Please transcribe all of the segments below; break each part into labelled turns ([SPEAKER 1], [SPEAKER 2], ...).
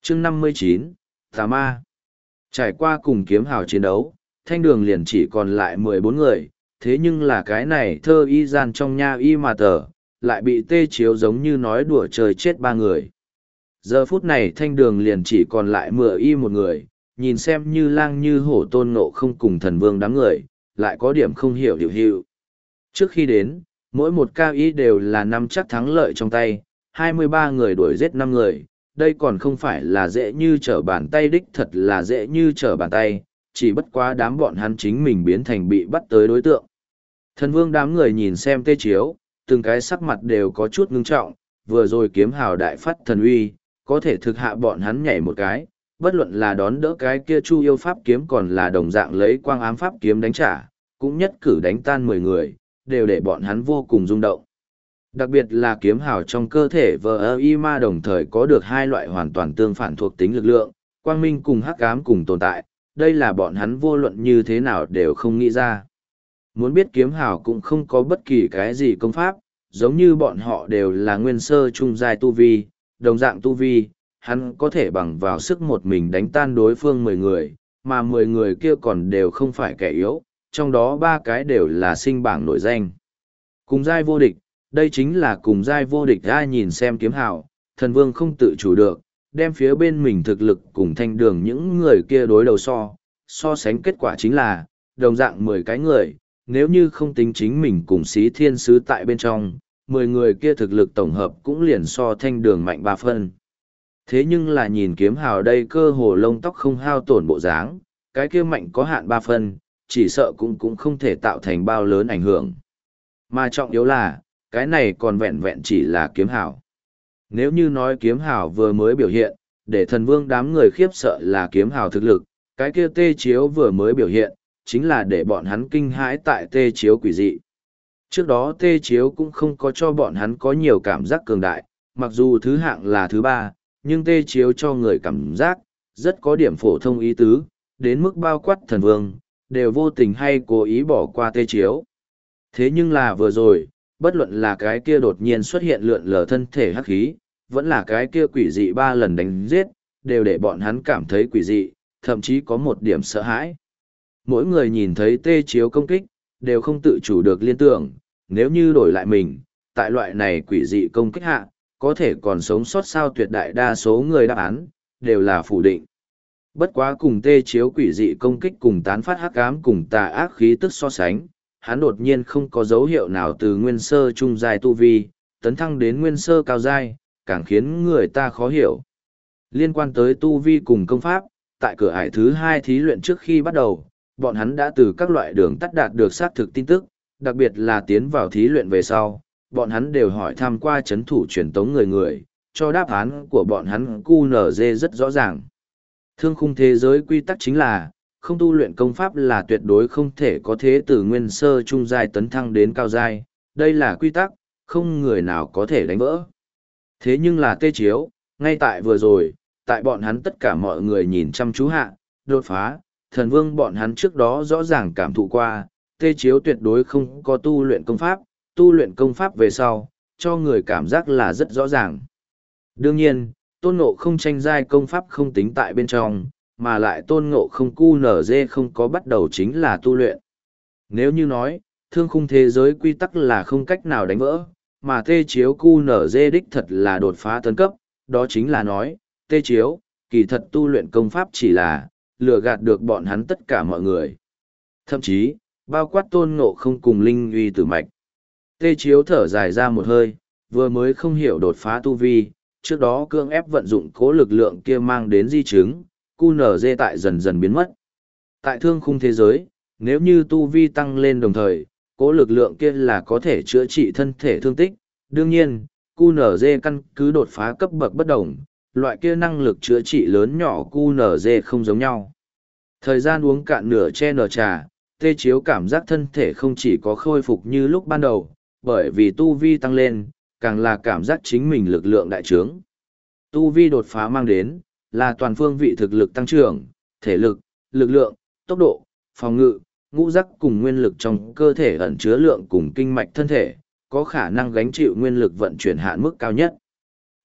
[SPEAKER 1] chương 59, Tà Ma. Trải qua cùng kiếm hào chiến đấu, thanh đường liền chỉ còn lại 14 người, thế nhưng là cái này thơ y gian trong nha y mà tờ, lại bị tê chiếu giống như nói đùa trời chết 3 người. Giờ phút này thanh đường liền chỉ còn lại mựa y một người, nhìn xem như lang như hổ tôn ngộ không cùng thần vương đám người, lại có điểm không hiểu điều hiệu. Trước khi đến, mỗi một cao y đều là nắm chắc thắng lợi trong tay, 23 người đuổi giết 5 người, đây còn không phải là dễ như trở bàn tay, đích thật là dễ như trở bàn tay, chỉ bất quá đám bọn hắn chính mình biến thành bị bắt tới đối tượng. Thần vương đám người nhìn xem tê chiếu, từng cái sắc mặt đều có chút ngưng trọng, vừa rồi kiếm hào đại phát thần uy, có thể thực hạ bọn hắn nhảy một cái, bất luận là đón đỡ cái kia chu yêu pháp kiếm còn là đồng dạng lấy quang ám pháp kiếm đánh trả, cũng nhất cử đánh tan 10 người, đều để bọn hắn vô cùng rung động. Đặc biệt là kiếm hào trong cơ thể VI ma đồng thời có được hai loại hoàn toàn tương phản thuộc tính lực lượng, quang minh cùng hắc ám cùng tồn tại, đây là bọn hắn vô luận như thế nào đều không nghĩ ra. Muốn biết kiếm hào cũng không có bất kỳ cái gì công pháp, giống như bọn họ đều là nguyên sơ trung giai tu vi, đồng dạng tu vi, hắn có thể bằng vào sức một mình đánh tan đối phương 10 người, mà 10 người kia còn đều không phải kẻ yếu, trong đó 3 cái đều là sinh bảng nổi danh. Cùng giai vô địch, đây chính là cùng giai vô địch. Ai nhìn xem kiếm hào, thần vương không tự chủ được, đem phía bên mình thực lực cùng thanh đường những người kia đối đầu so sánh kết quả chính là, đồng dạng 10 cái người, nếu như không tính chính mình cùng xí thiên sứ tại bên trong, 10 người kia thực lực tổng hợp cũng liền so thanh đường mạnh 3 phân. Thế nhưng là nhìn kiếm hào đây cơ hồ lông tóc không hao tổn bộ dáng, cái kia mạnh có hạn 3 phân, chỉ sợ cũng không thể tạo thành bao lớn ảnh hưởng. Mà trọng yếu là, cái này còn vẹn vẹn chỉ là kiếm hào. Nếu như nói kiếm hào vừa mới biểu hiện, để thần vương đám người khiếp sợ là kiếm hào thực lực, cái kia tê chiếu vừa mới biểu hiện, chính là để bọn hắn kinh hãi tại tê chiếu quỷ dị. Trước đó tê chiếu cũng không có cho bọn hắn có nhiều cảm giác cường đại, mặc dù thứ hạng là thứ 3, nhưng tê chiếu cho người cảm giác, rất có điểm phổ thông ý tứ, đến mức bao quát thần vương, đều vô tình hay cố ý bỏ qua tê chiếu. Thế nhưng là vừa rồi, bất luận là cái kia đột nhiên xuất hiện lượn lờ thân thể hắc khí, vẫn là cái kia quỷ dị 3 lần đánh giết, đều để bọn hắn cảm thấy quỷ dị, thậm chí có một điểm sợ hãi. Mỗi người nhìn thấy tê chiếu công kích, đều không tự chủ được liên tưởng, nếu như đổi lại mình, tại loại này quỷ dị công kích hạ, có thể còn sống sót sao. Tuyệt đại đa số người đáp án, đều là phủ định. Bất quá cùng tê chiếu quỷ dị công kích cùng tán phát hắc ám cùng tà ác khí tức so sánh, hắn đột nhiên không có dấu hiệu nào từ nguyên sơ trung giai tu vi, tấn thăng đến nguyên sơ cao giai, càng khiến người ta khó hiểu. Liên quan tới tu vi cùng công pháp, tại cửa ải thứ 2 thí luyện trước khi bắt đầu, bọn hắn đã từ các loại đường tắt đạt được xác thực tin tức, đặc biệt là tiến vào thí luyện về sau, bọn hắn đều hỏi thăm qua chấn thủ truyền tống người, cho đáp án của bọn hắn QNZ rất rõ ràng. Thương khung thế giới quy tắc chính là, không tu luyện công pháp là tuyệt đối không thể có thế từ nguyên sơ trung giai tấn thăng đến cao giai, đây là quy tắc, không người nào có thể đánh vỡ. Thế nhưng là tê chiếu, ngay tại vừa rồi, tại bọn hắn tất cả mọi người nhìn chăm chú hạ, đột phá, thần vương bọn hắn trước đó rõ ràng cảm thụ qua, tê chiếu tuyệt đối không có tu luyện công pháp về sau, cho người cảm giác là rất rõ ràng. Đương nhiên, tôn ngộ không tranh giai công pháp không tính tại bên trong, mà lại tôn ngộ không QNZ không có bắt đầu chính là tu luyện. Nếu như nói, thương khung thế giới quy tắc là không cách nào đánh vỡ, mà tê chiếu QNZ đích thật là đột phá tấn cấp, đó chính là nói, tê chiếu, kỳ thật tu luyện công pháp chỉ là, lừa gạt được bọn hắn tất cả mọi người. Thậm chí, bao quát tôn ngộ không cùng linh uy tử mạch. Tê chiếu thở dài ra một hơi, vừa mới không hiểu đột phá tu vi, trước đó cưỡng ép vận dụng cố lực lượng kia mang đến di chứng, QNZ tại dần dần biến mất. Tại thương khung thế giới, nếu như tu vi tăng lên đồng thời, cố lực lượng kia là có thể chữa trị thân thể thương tích. Đương nhiên, QNZ căn cứ đột phá cấp bậc bất đồng, loại kia năng lực chữa trị lớn nhỏ QNZ không giống nhau. Thời gian uống cạn nửa che nửa trà, tê chiếu cảm giác thân thể không chỉ có khôi phục như lúc ban đầu, bởi vì tu vi tăng lên, càng là cảm giác chính mình lực lượng đại trướng. Tu vi đột phá mang đến, là toàn phương vị thực lực tăng trưởng, thể lực, lực lượng, tốc độ, phòng ngự, ngũ giác cùng nguyên lực trong cơ thể ẩn chứa lượng cùng kinh mạch thân thể, có khả năng gánh chịu nguyên lực vận chuyển hạn mức cao nhất.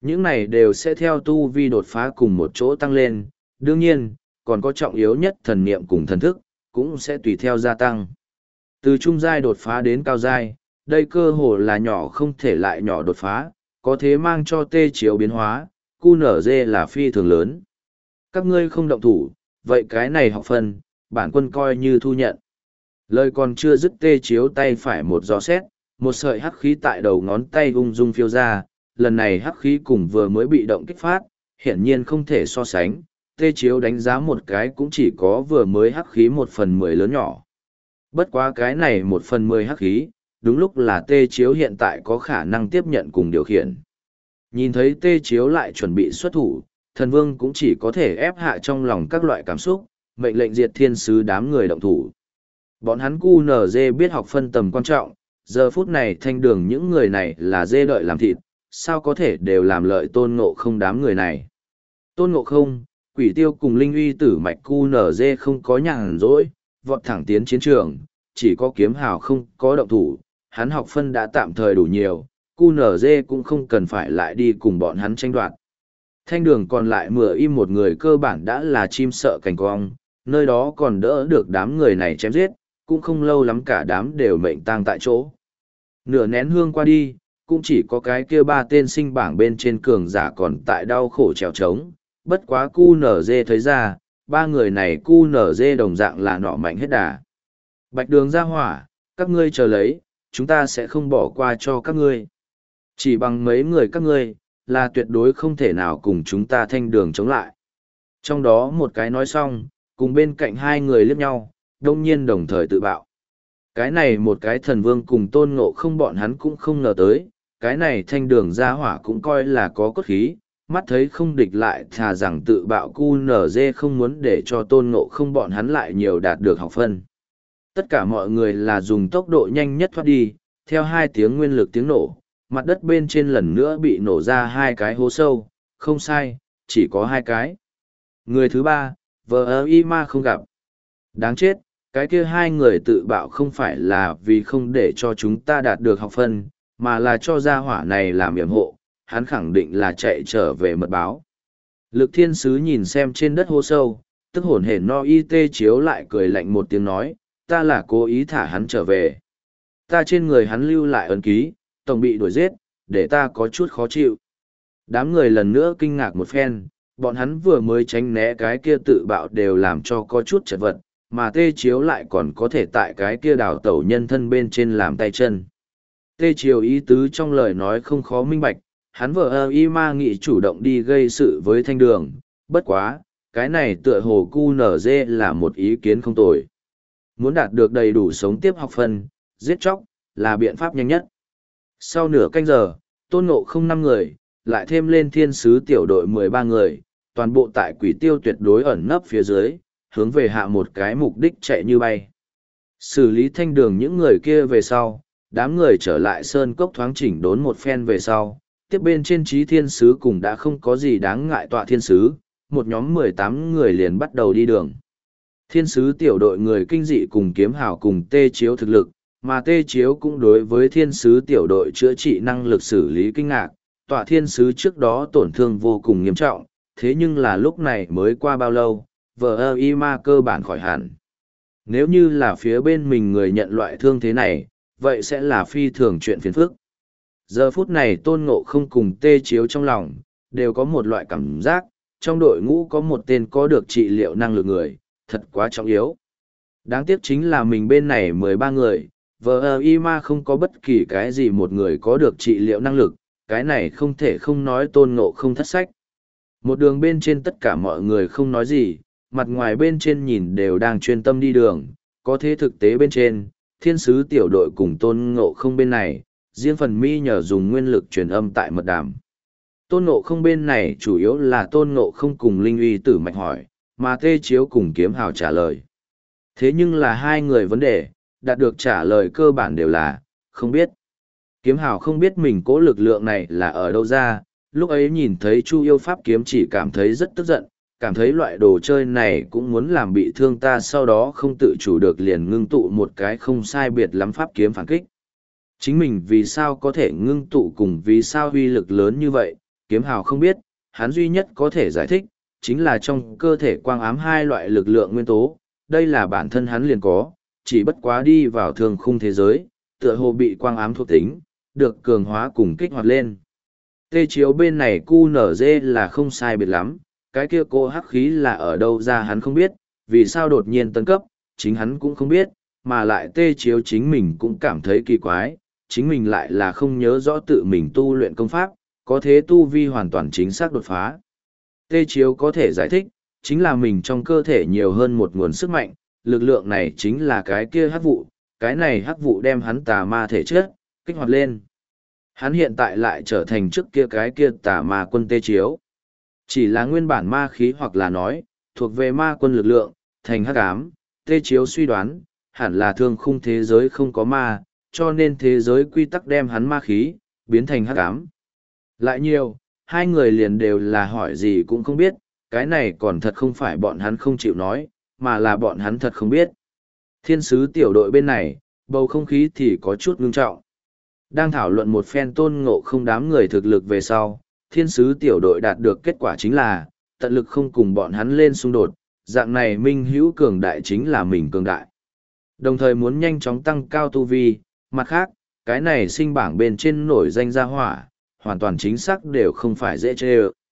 [SPEAKER 1] Những này đều sẽ theo tu vi đột phá cùng một chỗ tăng lên, đương nhiên, còn có trọng yếu nhất thần niệm cùng thần thức, cũng sẽ tùy theo gia tăng. Từ trung giai đột phá đến cao giai, đây cơ hồ là nhỏ không thể lại nhỏ đột phá, có thế mang cho tê chiếu biến hóa, QNZ là phi thường lớn. Các ngươi không động thủ, vậy cái này học phần, bản quân coi như thu nhận. Lời còn chưa dứt tê chiếu tay phải một gió xét, một sợi hắc khí tại đầu ngón tay ung dung phiêu ra, lần này hắc khí cùng vừa mới bị động kích phát, hiển nhiên không thể so sánh, tê chiếu đánh giá một cái cũng chỉ có vừa mới hắc khí 1/10 lớn nhỏ. Bất quá cái này 1/10 hắc khí, đúng lúc là tê chiếu hiện tại có khả năng tiếp nhận cùng điều khiển. Nhìn thấy tê chiếu lại chuẩn bị xuất thủ, thần vương cũng chỉ có thể ép hạ trong lòng các loại cảm xúc, mệnh lệnh diệt thiên sứ đám người động thủ. Bọn hắn QNZ biết học phân tầm quan trọng, giờ phút này thanh đường những người này là dê đợi làm thịt, sao có thể đều làm lợi tôn ngộ không đám người này. Tôn ngộ không, quỷ tiêu cùng linh uy tử mạch QNZ không có nhàn rỗi, vọt thẳng tiến chiến trường, chỉ có kiếm hào không có động thủ, hắn học phân đã tạm thời đủ nhiều, QNZ cũng không cần phải lại đi cùng bọn hắn tranh đoạt. Thanh đường còn lại mửa im một người cơ bản đã là chim sợ cành cong, nơi đó còn đỡ được đám người này chém giết, cũng không lâu lắm cả đám đều mệnh tang tại chỗ. Nửa nén hương qua đi, cũng chỉ có cái kia 3 tên sinh bảng bên trên cường giả còn tại đau khổ trèo trống, bất quá QNZ thấy ra, 3 người này QNZ đồng dạng là nọ mạnh hết đà. Bạch đường ra hỏa, các ngươi chờ lấy, chúng ta sẽ không bỏ qua cho các ngươi. Chỉ bằng mấy người các ngươi, là tuyệt đối không thể nào cùng chúng ta thanh đường chống lại. Trong đó một cái nói xong, cùng bên cạnh 2 người liếc nhau, đông nhiên đồng thời tự bạo. Cái này một cái thần vương cùng tôn ngộ không bọn hắn cũng không ngờ tới, cái này thanh đường ra hỏa cũng coi là có cốt khí, mắt thấy không địch lại thà rằng tự bạo QNZ không muốn để cho tôn ngộ không bọn hắn lại nhiều đạt được học phân. Tất cả mọi người là dùng tốc độ nhanh nhất thoát đi, theo 2 tiếng nguyên lực tiếng nổ, mặt đất bên trên lần nữa bị nổ ra 2 cái hố sâu, không sai, chỉ có 2 cái. Người thứ 3, VIMA không gặp. Đáng chết, cái kia 2 người tự bạo không phải là vì không để cho chúng ta đạt được học phân, mà là cho gia hỏa này làm yểm hộ, hắn khẳng định là chạy trở về mật báo. Lực thiên sứ nhìn xem trên đất hố sâu, tức hổn hển no y tê chiếu lại cười lạnh một tiếng nói, ta là cố ý thả hắn trở về. Ta trên người hắn lưu lại ấn ký, tổng bị đuổi giết, để ta có chút khó chịu. Đám người lần nữa kinh ngạc một phen, bọn hắn vừa mới tránh né cái kia tự bạo đều làm cho có chút chật vật, mà tê chiếu lại còn có thể tại cái kia đào tẩu nhân thân bên trên làm tay chân. Tê chiếu ý tứ trong lời nói không khó minh bạch, hắn vợ y ma nghị chủ động đi gây sự với thanh đường, bất quá, cái này tựa hồ QNZ là một ý kiến không tồi. Muốn đạt được đầy đủ sống tiếp học phân, giết chóc, là biện pháp nhanh nhất. Sau nửa canh giờ, tôn ngộ không 5 người, lại thêm lên thiên sứ tiểu đội 13 người, toàn bộ tại quỷ tiêu tuyệt đối ẩn nấp phía dưới, hướng về hạ một cái mục đích chạy như bay. Xử lý thanh đường những người kia về sau, đám người trở lại sơn cốc thoáng chỉnh đốn một phen về sau, tiếp bên trên trí thiên sứ cùng đã không có gì đáng ngại tọa thiên sứ, một nhóm 18 người liền bắt đầu đi đường. Thiên sứ tiểu đội người kinh dị cùng kiếm hào cùng tê chiếu thực lực, mà tê chiếu cũng đối với thiên sứ tiểu đội chữa trị năng lực xử lý kinh ngạc, tọa thiên sứ trước đó tổn thương vô cùng nghiêm trọng, thế nhưng là lúc này mới qua bao lâu, vợ y ma cơ bản khỏi hẳn. Nếu như là phía bên mình người nhận loại thương thế này, vậy sẽ là phi thường chuyện phiền phức. Giờ phút này tôn ngộ không cùng tê chiếu trong lòng, đều có một loại cảm giác, trong đội ngũ có một tên có được trị liệu năng lực người, thật quá trọng yếu. Đáng tiếc chính là mình bên này 13 người, VIMA không có bất kỳ cái gì một người có được trị liệu năng lực, cái này không thể không nói tôn ngộ không thất sách. Một đường bên trên tất cả mọi người không nói gì, mặt ngoài bên trên nhìn đều đang chuyên tâm đi đường, có thế thực tế bên trên, thiên sứ tiểu đội cùng tôn ngộ không bên này, riêng phần mi nhờ dùng nguyên lực truyền âm tại mật đàm. Tôn ngộ không bên này chủ yếu là tôn ngộ không cùng linh uy tử mạch hỏi, mà tê chiếu cùng kiếm hào trả lời. Thế nhưng là 2 người vấn đề, đạt được trả lời cơ bản đều là, không biết. Kiếm hào không biết mình cố lực lượng này là ở đâu ra, lúc ấy nhìn thấy Chu yêu pháp kiếm chỉ cảm thấy rất tức giận, cảm thấy loại đồ chơi này cũng muốn làm bị thương ta, sau đó không tự chủ được liền ngưng tụ một cái không sai biệt lắm pháp kiếm phản kích. Chính mình vì sao có thể ngưng tụ cùng vì sao huy lực lớn như vậy, kiếm hào không biết, hắn duy nhất có thể giải thích, chính là trong cơ thể quang ám hai loại lực lượng nguyên tố, đây là bản thân hắn liền có, chỉ bất quá đi vào thường khung thế giới, tựa hồ bị quang ám thuộc tính, được cường hóa cùng kích hoạt lên. Tê chiếu bên này QNZ là không sai biệt lắm, cái kia cô hắc khí là ở đâu ra hắn không biết, vì sao đột nhiên tấn cấp, chính hắn cũng không biết, mà lại tê chiếu chính mình cũng cảm thấy kỳ quái, chính mình lại là không nhớ rõ tự mình tu luyện công pháp, có thế tu vi hoàn toàn chính xác đột phá. Tê chiếu có thể giải thích, chính là mình trong cơ thể nhiều hơn một nguồn sức mạnh, lực lượng này chính là cái kia hắc vụ, cái này hắc vụ đem hắn tà ma thể chất, kích hoạt lên. Hắn hiện tại lại trở thành trước kia cái kia tà ma quân tê chiếu. Chỉ là nguyên bản ma khí hoặc là nói, thuộc về ma quân lực lượng, thành hắc ám, tê chiếu suy đoán, hẳn là thương khung thế giới không có ma, cho nên thế giới quy tắc đem hắn ma khí, biến thành hắc ám. Lại nhiều, hai người liền đều là hỏi gì cũng không biết, cái này còn thật không phải bọn hắn không chịu nói, mà là bọn hắn thật không biết. Thiên sứ tiểu đội bên này, bầu không khí thì có chút ngưng trọng. Đang thảo luận một phen tôn ngộ không đám người thực lực về sau, thiên sứ tiểu đội đạt được kết quả chính là, tận lực không cùng bọn hắn lên xung đột, dạng này minh hữu cường đại chính là mình cường đại. Đồng thời muốn nhanh chóng tăng cao tu vi, mặt khác, cái này sinh bảng bên trên nổi danh gia hỏa, hoàn toàn chính xác đều không phải dễ chê ơ.